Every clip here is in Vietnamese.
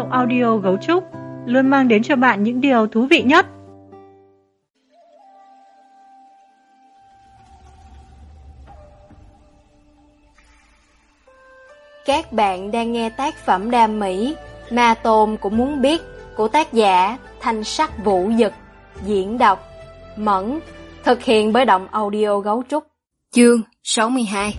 audio Gấu Trúc luôn mang đến cho bạn những điều thú vị nhất. Các bạn đang nghe tác phẩm đam mỹ Ma Tôn Cũng Muốn Biết của tác giả Thanh Sắc Vũ Dực, diễn đọc Mẫn, thực hiện bởi Động Audio Gấu Trúc. Chương 62.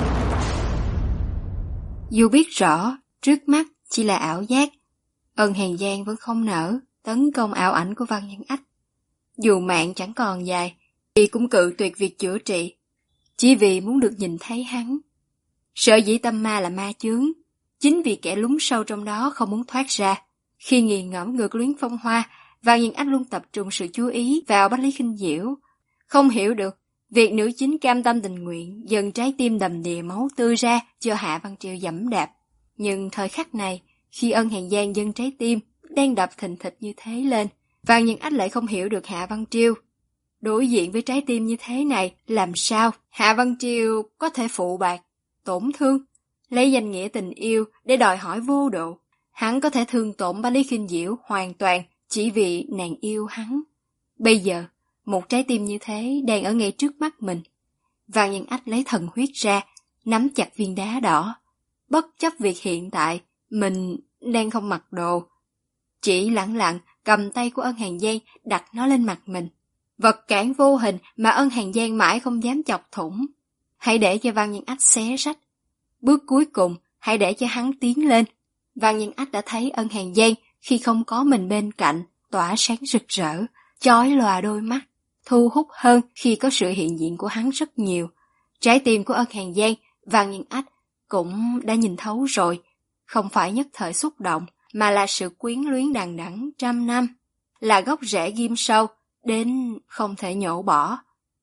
Dù biết rõ trước mắt chỉ là ảo giác, Ân Hàn Giang vẫn không nỡ tấn công ảo ảnh của Văn Nhân Ách. Dù mạng chẳng còn dài, thì cũng cự tuyệt việc chữa trị, chỉ vì muốn được nhìn thấy hắn. Sở dĩ tâm ma là ma chướng, chính vì kẻ lún sâu trong đó không muốn thoát ra. Khi nghiền ngẫm Ngược Luyến Phong Hoa, Văn Nhân Ách luôn tập trung sự chú ý vào Bách Lý Khinh Diễu. Không hiểu được việc nữ chính cam tâm tình nguyện dần trái tim đầm đìa máu tươi ra cho Hạ Văn Triều dẫm đạp. Nhưng thời khắc này, khi Ân Hàn Giang dâng trái tim đang đập thình thịch như thế lên, Văn Nhân Ách lại không hiểu được Hạ Văn Triều. Đối diện với trái tim như thế này, làm sao Hạ Văn Triều có thể phụ bạc, tổn thương, lấy danh nghĩa tình yêu để đòi hỏi vô độ. Hắn có thể thương tổn Bách Lý Khinh Diễu hoàn toàn chỉ vì nàng yêu hắn. Bây giờ, một trái tim như thế đang ở ngay trước mắt mình. Văn Nhân Ách lấy thần huyết ra, nắm chặt viên đá đỏ. Bất chấp việc hiện tại, mình đang không mặc đồ. Chỉ lẳng lặng cầm tay của Ân Hàn Giang đặt nó lên mặt mình. Vật cản vô hình mà Ân Hàn Giang mãi không dám chọc thủng. Hãy để cho Văn Nhân Ách xé rách. Bước cuối cùng, hãy để cho hắn tiến lên. Văn Nhân Ách đã thấy Ân Hàn Giang khi không có mình bên cạnh, tỏa sáng rực rỡ, chói lòa đôi mắt, thu hút hơn khi có sự hiện diện của hắn rất nhiều. Trái tim của Ân Hàn Giang, Văn Nhân Ách cũng đã nhìn thấu rồi, không phải nhất thời xúc động, mà là sự quyến luyến đằng đẵng trăm năm, là gốc rễ ghim sâu, đến không thể nhổ bỏ.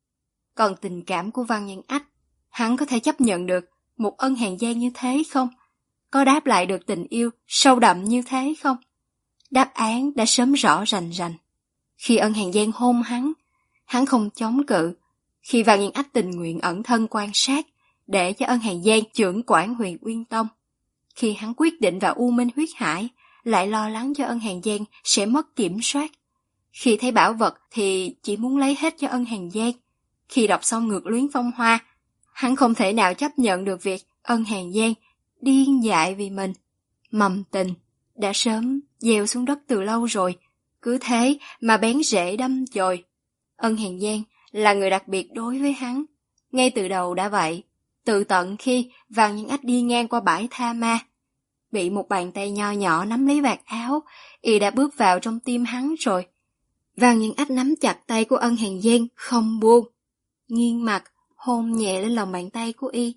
Còn tình cảm của Văn Nhân Ách, hắn có thể chấp nhận được một Ân Hàn Giang như thế không? Có đáp lại được tình yêu sâu đậm như thế không? Đáp án đã sớm rõ rành rành. Khi Ân Hàn Giang hôn hắn không chống cự. Khi Văn Nhân Ách tình nguyện ẩn thân quan sát, để cho Ân Hàn Giang chưởng quản Huyền Uyên Tông. Khi hắn quyết định vào U Minh Huyết Hải, lại lo lắng cho Ân Hàn Giang sẽ mất kiểm soát. Khi thấy bảo vật thì chỉ muốn lấy hết cho Ân Hàn Giang. Khi đọc xong Ngược Luyến Phong Hoa, hắn không thể nào chấp nhận được việc Ân Hàn Giang điên dại vì mình. Mầm tình đã sớm gieo xuống đất từ lâu rồi, cứ thế mà bén rễ đâm chồi. Ân Hàn Giang là người đặc biệt đối với hắn, ngay từ đầu đã vậy. Từ tận khi Văn Nhân Ách đi ngang qua bãi tha ma, bị một bàn tay nho nhỏ nắm lấy vạt áo, y đã bước vào trong tim hắn rồi. Văn Nhân Ách nắm chặt tay của Ân Hàn Giang không buông, nghiêng mặt hôn nhẹ lên lòng bàn tay của y.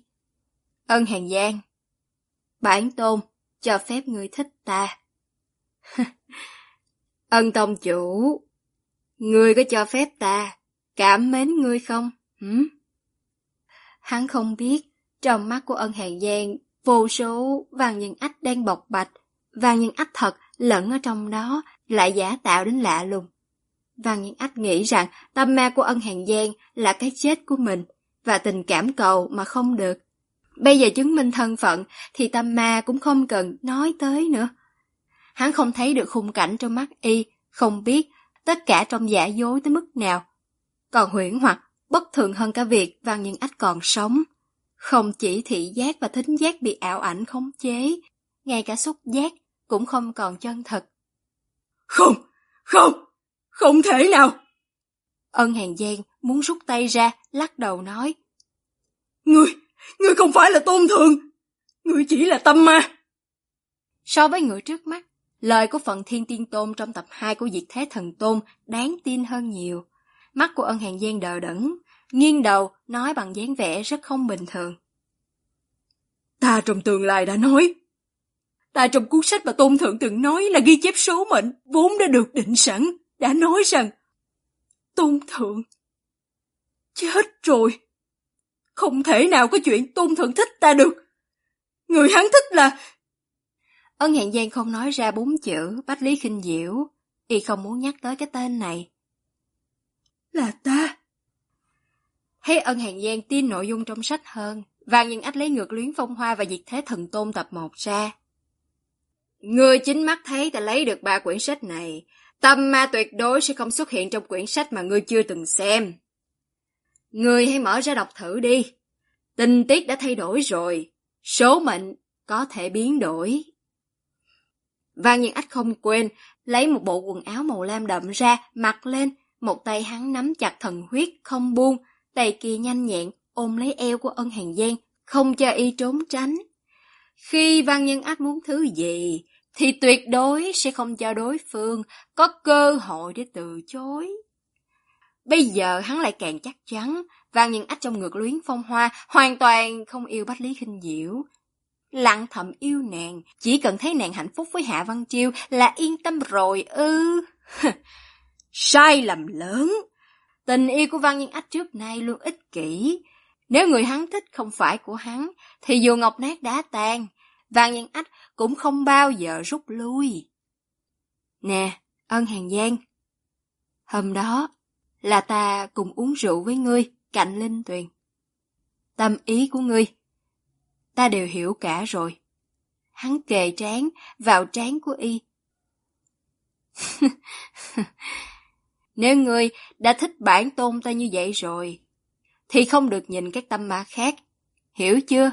Ân Hàn Giang, bản tôn cho phép ngươi thích ta. Ân tông chủ, ngươi có cho phép ta cảm mến ngươi không? Hắn không biết, trong mắt của Ân Hàn Giang, vô số Văn Nhân Ách đang bộc bạch, Văn Nhân Ách thật lẫn ở trong đó, lại giả tạo đến lạ lùng. Văn Nhân Ách nghĩ rằng tâm ma của Ân Hàn Giang là cái chết của mình, và tình cảm cầu mà không được. Bây giờ chứng minh thân phận thì tâm ma cũng không cần nói tới nữa. Hắn không thấy được khung cảnh trong mắt y, không biết tất cả trong giả dối tới mức nào. Còn huyễn hoặc bất thường hơn cả việc Văn Nhân Ách còn sống. Không chỉ thị giác và thính giác bị ảo ảnh khống chế, ngay cả xúc giác cũng không còn chân thật. Không thể nào! Ân Hàn Giang muốn rút tay ra, lắc đầu nói. Ngươi không phải là Tôn Thượng, ngươi chỉ là tâm ma. So với người trước mắt, lời của Phận Thiên Tiên Tôn trong tập 2 của Diệt Thế Thần Tôn đáng tin hơn nhiều. Mắt của Ân Hàn Giang đờ đẫn, nghiêng đầu nói bằng dáng vẻ rất không bình thường. Ta trong tương lai đã nói, ta trong cuốn sách mà Tôn Thượng từng nói là ghi chép số mệnh vốn đã được định sẵn, đã nói rằng Tôn Thượng chết rồi. Không thể nào có chuyện Tôn Thượng thích ta được. Người hắn thích là... Ân Hàn Giang không nói ra 4 chữ Bách Lý Khinh Diễu, y không muốn nhắc tới cái tên này. Là ta. Thấy Ân Hàn Giang tin nội dung trong sách hơn, Văn Nhân Ách lấy Ngược Luyến Phong Hoa và Diệt Thế Thần Tôn tập 1 ra. Ngươi chính mắt thấy ta lấy được 3 quyển sách này. Tâm ma tuyệt đối sẽ không xuất hiện trong quyển sách mà ngươi chưa từng xem. Ngươi hãy mở ra đọc thử đi. Tình tiết đã thay đổi rồi. Số mệnh có thể biến đổi. Văn Nhân Ách không quên, lấy một bộ quần áo màu lam đậm ra, mặc lên. Một tay hắn nắm chặt thần huyết, không buông. Tay kia nhanh nhẹn, ôm lấy eo của Ân Hàn Giang, không cho y trốn tránh. Khi Văn Nhân Ách muốn thứ gì, thì tuyệt đối sẽ không cho đối phương có cơ hội để từ chối. Bây giờ hắn lại càng chắc chắn, Văn Nhân Ách trong ngực Luyến Phong Hoa hoàn toàn không yêu Bách Lý Khinh Diễu. Lặng thầm yêu nàng, chỉ cần thấy nàng hạnh phúc với Hạ Văn Chiêu là yên tâm rồi ư. Sai lầm lớn. Tình yêu của Văn Nhân Ách trước nay luôn ích kỷ. Nếu người hắn thích không phải của hắn, thì dù ngọc nát đá tan, Văn Nhân Ách cũng không bao giờ rút lui. Nè, Ân Hàn Giang, hôm đó là ta cùng uống rượu với ngươi cạnh Linh Tuyền. Tâm ý của ngươi, ta đều hiểu cả rồi. Hắn kề trán vào trán của y. Nếu ngươi đã thích bản tôn ta như vậy rồi, thì không được nhìn các tâm ma khác. Hiểu chưa?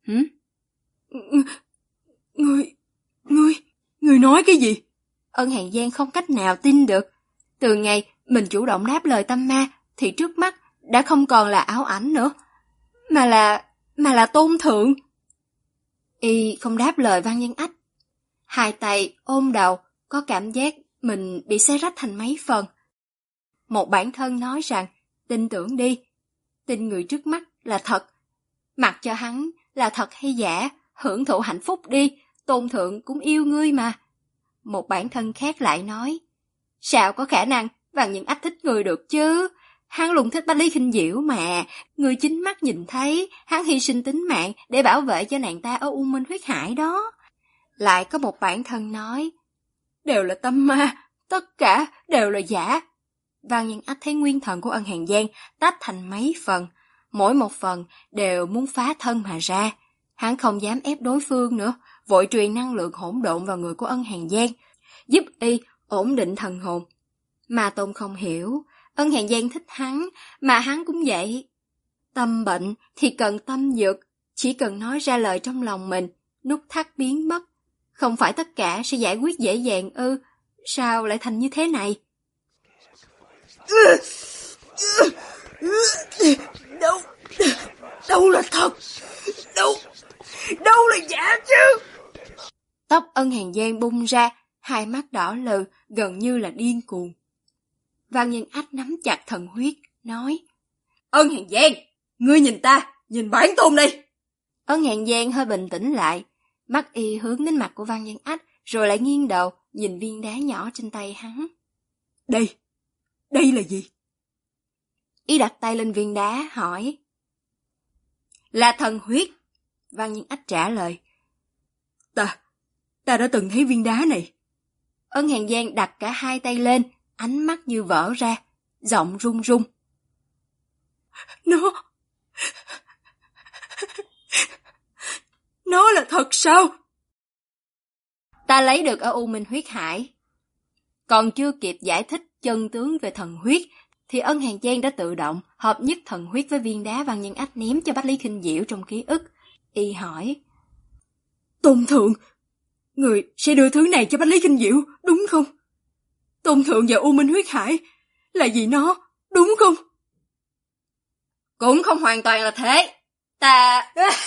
Ngươi nói cái gì? Ân Hàn Giang không cách nào tin được. Từ ngày mình chủ động đáp lời tâm ma, thì trước mắt đã không còn là ảo ảnh nữa, mà là Tôn Thượng. Y không đáp lời Văn Nhân Ách. Hai tay ôm đầu, có cảm giác mình bị xé rách thành mấy phần. Một bản thân nói rằng, tin tưởng đi, tin người trước mắt là thật. Mặc cho hắn là thật hay giả, hưởng thụ hạnh phúc đi, Tôn Thượng cũng yêu ngươi mà. Một bản thân khác lại nói, sao có khả năng Văn Nhân Ách thích người được chứ? Hắn luôn thích Bách Lý Khinh Diễu mà, người chính mắt nhìn thấy, hắn hy sinh tính mạng để bảo vệ cho nàng ta ở U Minh Huyết Hải đó. Lại có một bản thân nói, đều là tâm ma, tất cả đều là giả. Văn Nhân Ách thấy nguyên thần của Ân Hàn Giang tách thành mấy phần, mỗi một phần đều muốn phá thân mà ra. Hắn không dám ép đối phương nữa, vội truyền năng lượng hỗn độn vào người của Ân Hàn Giang, giúp y ổn định thần hồn. Mà Tôn không hiểu, Ân Hàn Giang thích hắn, mà hắn cũng vậy. Tâm bệnh thì cần tâm dược, chỉ cần nói ra lời trong lòng mình, nút thắt biến mất. Không phải tất cả sẽ giải quyết dễ dàng ư? Sao lại thành như thế này? Đâu là thật? Đâu là giả chứ? Tóc Ân Hàn Giang bung ra, hai mắt đỏ lừ, gần như là điên cuồng. Văn Nhân Ách nắm chặt thần huyết, nói, Ân Hàn Giang, ngươi nhìn ta, nhìn bản tôn đây. Ân Hàn Giang hơi bình tĩnh lại, mắt y hướng đến mặt của Văn Nhân Ách, rồi lại nghiêng đầu, nhìn viên đá nhỏ trên tay hắn. Đây là gì? Y đặt tay lên viên đá, hỏi. Là thần huyết. Văn Nhân Ách trả lời. Ta đã từng thấy viên đá này. Ân Hàn Giang đặt cả hai tay lên, ánh mắt như vỡ ra, giọng run run. Nó là thật sao? Ta lấy được ở U Minh Huyết Hải. Còn chưa kịp giải thích chân tướng về thần huyết, thì Ân Hàn Giang đã tự động hợp nhất thần huyết với viên đá Văn Nhân Ách ném cho Bách Lý Khinh Diễu trong ký ức. Y hỏi, Tôn Thượng, người sẽ đưa thứ này cho Bách Lý Khinh Diễu, đúng không? Tôn Thượng và U Minh Huyết Hải là vì nó, đúng không? Cũng không hoàn toàn là thế. Ta...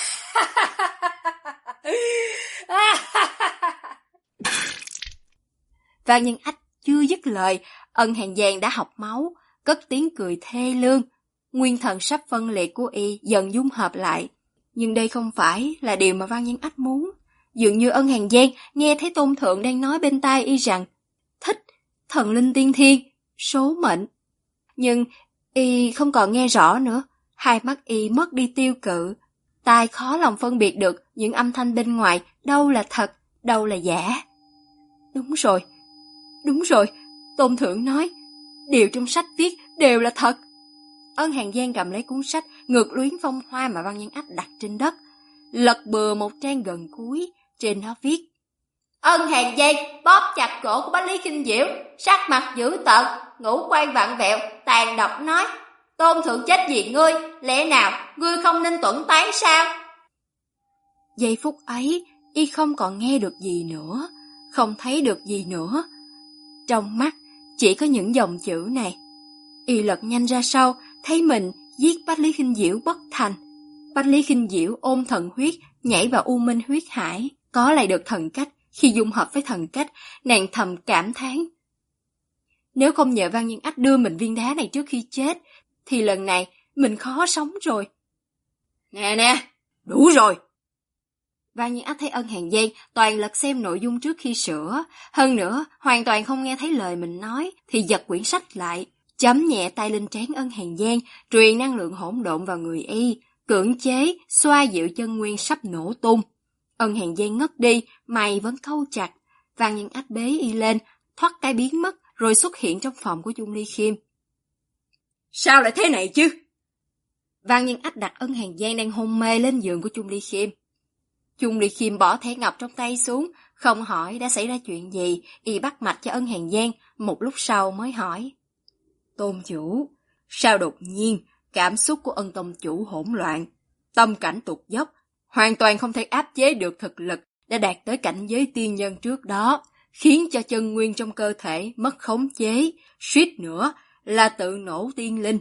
Văn Nhân Ách chưa dứt lời, Ân Hàn Giang đã học máu, cất tiếng cười thê lương. Nguyên thần sắp phân liệt của y dần dung hợp lại. Nhưng đây không phải là điều mà Văn Nhân Ách muốn. Dường như Ân Hàn Giang nghe thấy Tôn Thượng đang nói bên tai y rằng thích, thần linh tiên thiên, số mệnh. Nhưng y không còn nghe rõ nữa, hai mắt y mất đi tiêu cự. Tai khó lòng phân biệt được những âm thanh bên ngoài, đâu là thật, đâu là giả. Đúng rồi, Tôn Thượng nói, điều trong sách viết đều là thật. Ân Hàn Giang cầm lấy cuốn sách Ngược Luyến Phong Hoa mà Văn Nhân Ách đặt trên đất, lật bừa một trang gần cuối, trên đó viết, Ân Hàn Giang bóp chặt cổ của Bách Lý Kinh Diễu, sắc mặt dữ tợn, ngũ quan vặn vẹo, tàn độc nói: Tôn thượng chết vì ngươi, lẽ nào ngươi không nên tuẫn tán sao? Giây phút ấy, y không còn nghe được gì nữa, không thấy được gì nữa. Trong mắt chỉ có những dòng chữ này. Y lật nhanh ra sau, thấy mình giết Bách Lý Kinh Diễu bất thành. Bách Lý Kinh Diễu ôm thần huyết, nhảy vào U Minh huyết hải, có lại được thần cách. Khi dung hợp với thần cách, nàng thầm cảm thán: nếu không nhờ Văn Nhân Ách đưa mình viên đá này trước khi chết, thì lần này mình khó sống rồi. Nè, đủ rồi. Văn Nhân Ách thấy Ân Hàn Giang toàn lật xem nội dung trước khi sửa, hơn nữa hoàn toàn không nghe thấy lời mình nói, thì giật quyển sách lại, chấm nhẹ tay lên trán Ân Hàn Giang, truyền năng lượng hỗn độn vào người y, cưỡng chế xoa dịu chân nguyên sắp nổ tung. Ân Hàn Giang ngất đi, mày vẫn câu chặt. Văn Nhân Ách bế y lên, thoát cái biến mất, rồi xuất hiện trong phòng của Chung Ly Khiêm. Sao lại thế này chứ? Văn Nhân Ách đặt Ân Hàn Giang đang hôn mê lên giường của Chung Ly Khiêm. Chung Ly Khiêm bỏ thẻ ngọc trong tay xuống, không hỏi đã xảy ra chuyện gì, y bắt mạch cho Ân Hàn Giang, một lúc sau mới hỏi: Tôn chủ, sao đột nhiên cảm xúc của Ân tông chủ hỗn loạn, tâm cảnh tụt dốc, hoàn toàn không thể áp chế được thực lực đã đạt tới cảnh giới tiên nhân trước đó, khiến cho chân nguyên trong cơ thể mất khống chế, suýt nữa là tự nổ tiên linh.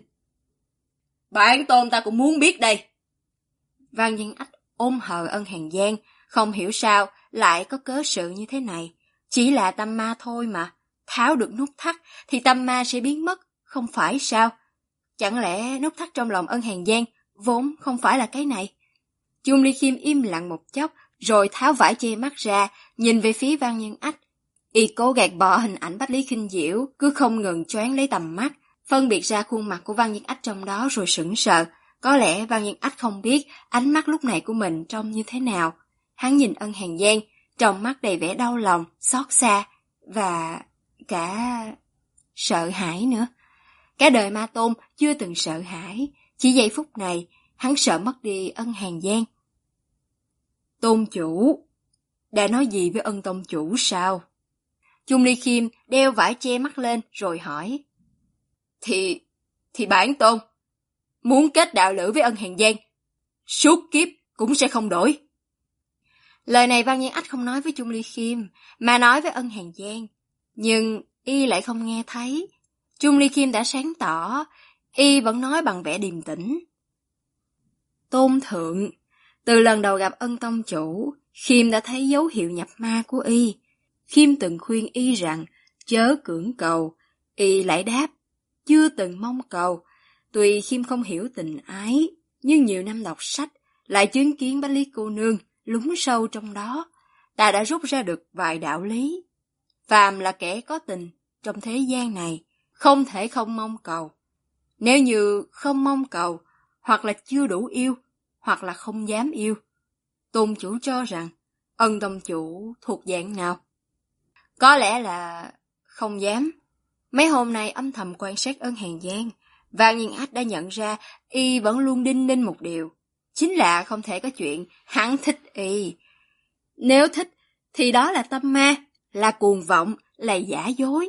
Bản tôn ta cũng muốn biết đây. Văn Nhân Ách ôm hờ Ân Hàn Giang, không hiểu sao lại có cớ sự như thế này. Chỉ là tâm ma thôi mà, tháo được nút thắt thì tâm ma sẽ biến mất, không phải sao? Chẳng lẽ nút thắt trong lòng Ân Hàn Giang vốn không phải là cái này? Chung Ly Khiêm im lặng một chốc, rồi tháo vải che mắt ra, nhìn về phía Văn Nhân Ách. Y cố gạt bỏ hình ảnh Bách Lý Kinh Diễu, cứ không ngừng choáng lấy tầm mắt, phân biệt ra khuôn mặt của Văn Nhân Ách trong đó rồi sững sờ. Có lẽ Văn Nhân Ách không biết ánh mắt lúc này của mình trông như thế nào. Hắn nhìn Ân Hàn Giang, trong mắt đầy vẻ đau lòng, xót xa, và cả sợ hãi nữa. Cả đời Ma Tôn chưa từng sợ hãi, chỉ giây phút này, hắn sợ mất đi Ân Hàn Giang. Tôn chủ, đã nói gì với Ân tông chủ sao? Chung Ly Khiêm đeo vải che mắt lên rồi hỏi. Thì bản tôn muốn kết đạo lữ với Ân Hàn Giang, suốt kiếp cũng sẽ không đổi. Lời này Văn Nhân Ách không nói với Chung Ly Khiêm, mà nói với Ân Hàn Giang. Nhưng y lại không nghe thấy. Chung Ly Khiêm đã sáng tỏ, y vẫn nói bằng vẻ điềm tĩnh. Tôn thượng, từ lần đầu gặp Ân tông chủ, Khiêm đã thấy dấu hiệu nhập ma của y. Khiêm từng khuyên y rằng chớ cưỡng cầu, y lại đáp chưa từng mong cầu. Tuy Khiêm không hiểu tình ái, nhưng nhiều năm đọc sách lại chứng kiến Bách Lý cô nương lún sâu trong đó, ta đã rút ra được vài đạo lý. Phàm là kẻ có tình trong thế gian này, không thể không mong cầu. Nếu như không mong cầu, hoặc là chưa đủ yêu, hoặc là không dám yêu. Tôn chủ cho rằng Ân tông chủ thuộc dạng nào? Có lẽ là không dám. Mấy hôm nay âm thầm quan sát Ân Hàn Giang, Văn Nhân Ách đã nhận ra y vẫn luôn đinh ninh một điều, chính là không thể có chuyện hắn thích y. Nếu thích thì đó là tâm ma, là cuồng vọng, là giả dối.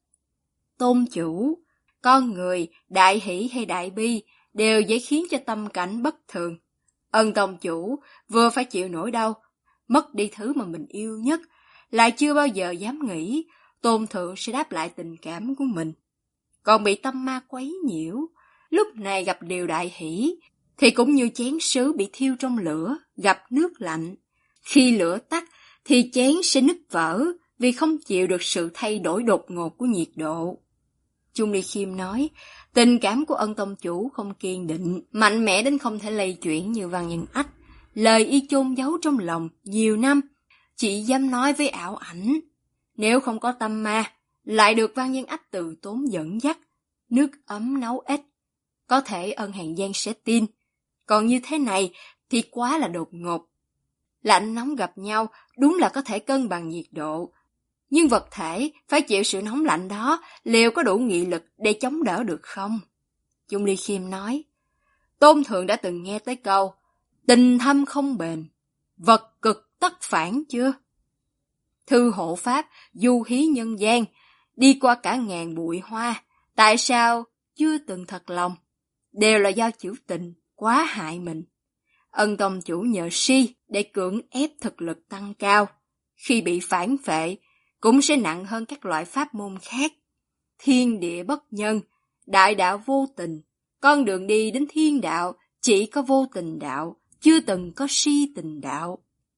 Tôn chủ, con người đại hỷ hay đại bi đều dễ khiến cho tâm cảnh bất thường. Ân tông chủ vừa phải chịu nỗi đau, mất đi thứ mà mình yêu nhất, lại chưa bao giờ dám nghĩ Tôn thượng sẽ đáp lại tình cảm của mình. Còn bị tâm ma quấy nhiễu, lúc này gặp điều đại hỷ, thì cũng như chén sứ bị thiêu trong lửa, gặp nước lạnh. Khi lửa tắt, thì chén sẽ nứt vỡ, vì không chịu được sự thay đổi đột ngột của nhiệt độ. Chung Ly Khiêm nói, tình cảm của Ân tông chủ không kiên định, mạnh mẽ đến không thể lay chuyển như Văn Nhân Ách. Lời y chôn giấu trong lòng nhiều năm, chỉ dám nói với ảo ảnh. Nếu không có tâm ma, lại được Văn Nhân Ách từ tốn dẫn dắt, nước ấm nấu ếch, có thể Ân Hàn Giang sẽ tin. Còn như thế này thì quá là đột ngột. Lạnh nóng gặp nhau đúng là có thể cân bằng nhiệt độ, nhưng vật thể phải chịu sự nóng lạnh đó, liệu có đủ nghị lực để chống đỡ được không? Chung Ly Khiêm nói, Tôn thượng đã từng nghe tới câu tình thâm không bền, vật cực tất phản chưa? Thư hộ pháp, du hí nhân gian, đi qua cả ngàn bụi hoa, tại sao chưa từng thật lòng? Đều là do chữ tình quá hại mình. Ân tông chủ nhờ si để cưỡng ép thực lực tăng cao. Khi bị phản phệ, cũng sẽ nặng hơn các loại pháp môn khác. Thiên địa bất nhân, đại đạo vô tình. Con đường đi đến thiên đạo chỉ có vô tình đạo, chưa từng có si tình đạo.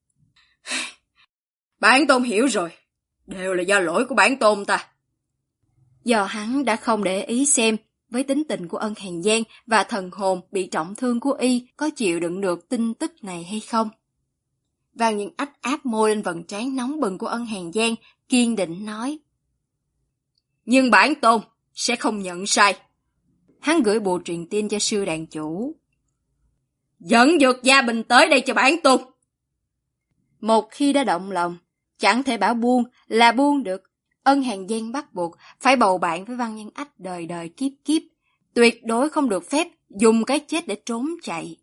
Bản tôn hiểu rồi, đều là do lỗi của bản tôn ta. Do hắn đã không để ý xem với tính tình của Ân Hàn Giang và thần hồn bị trọng thương của y có chịu đựng được tin tức này hay không. Vang Nhân Ách áp môi lên vầng trán nóng bừng của Ân Hàn Giang, kiên định nói. Nhưng bản tôn sẽ không nhận sai. Hắn gửi bộ truyền tin cho sư đàn chủ. Dẫn Dược Gia Bình tới đây cho bản tôn. Một khi đã động lòng, chẳng thể bảo buông là buông được. Ân Hàn Giang bắt buộc phải bầu bạn với Văn Nhân Ách đời đời kiếp kiếp. Tuyệt đối không được phép dùng cái chết để trốn chạy.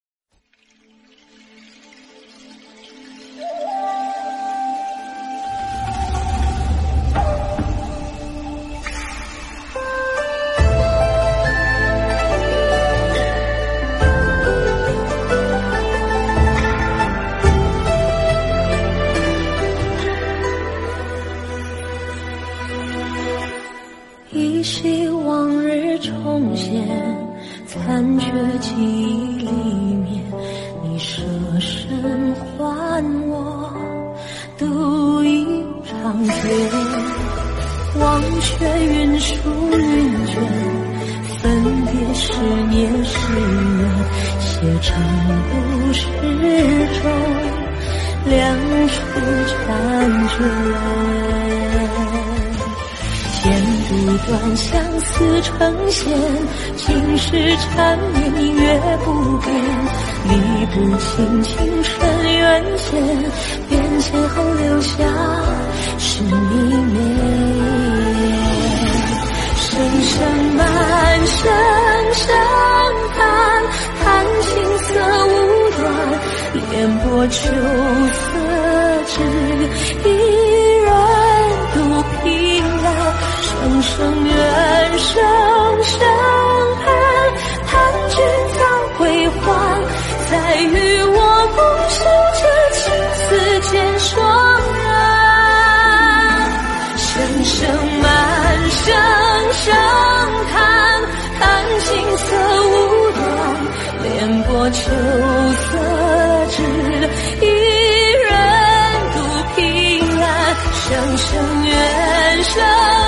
依稀往日重现，残缺记忆里面，你舍身还我，独一长剑，忘却云舒云卷，分别是年是缘，写成故事中两处婵娟。剪不断相思成线，今世缠绵明月不变，理不清情深缘浅，变迁后留下是你面。声声满声声叹，叹青涩无端，莲波秋色只一人独凭栏。声声怨，声声恨，叹君早归还，再与我不是这情丝间双人。声声满，声声叹，叹青涩无端，莲波秋色只一人独凭栏。声声怨，声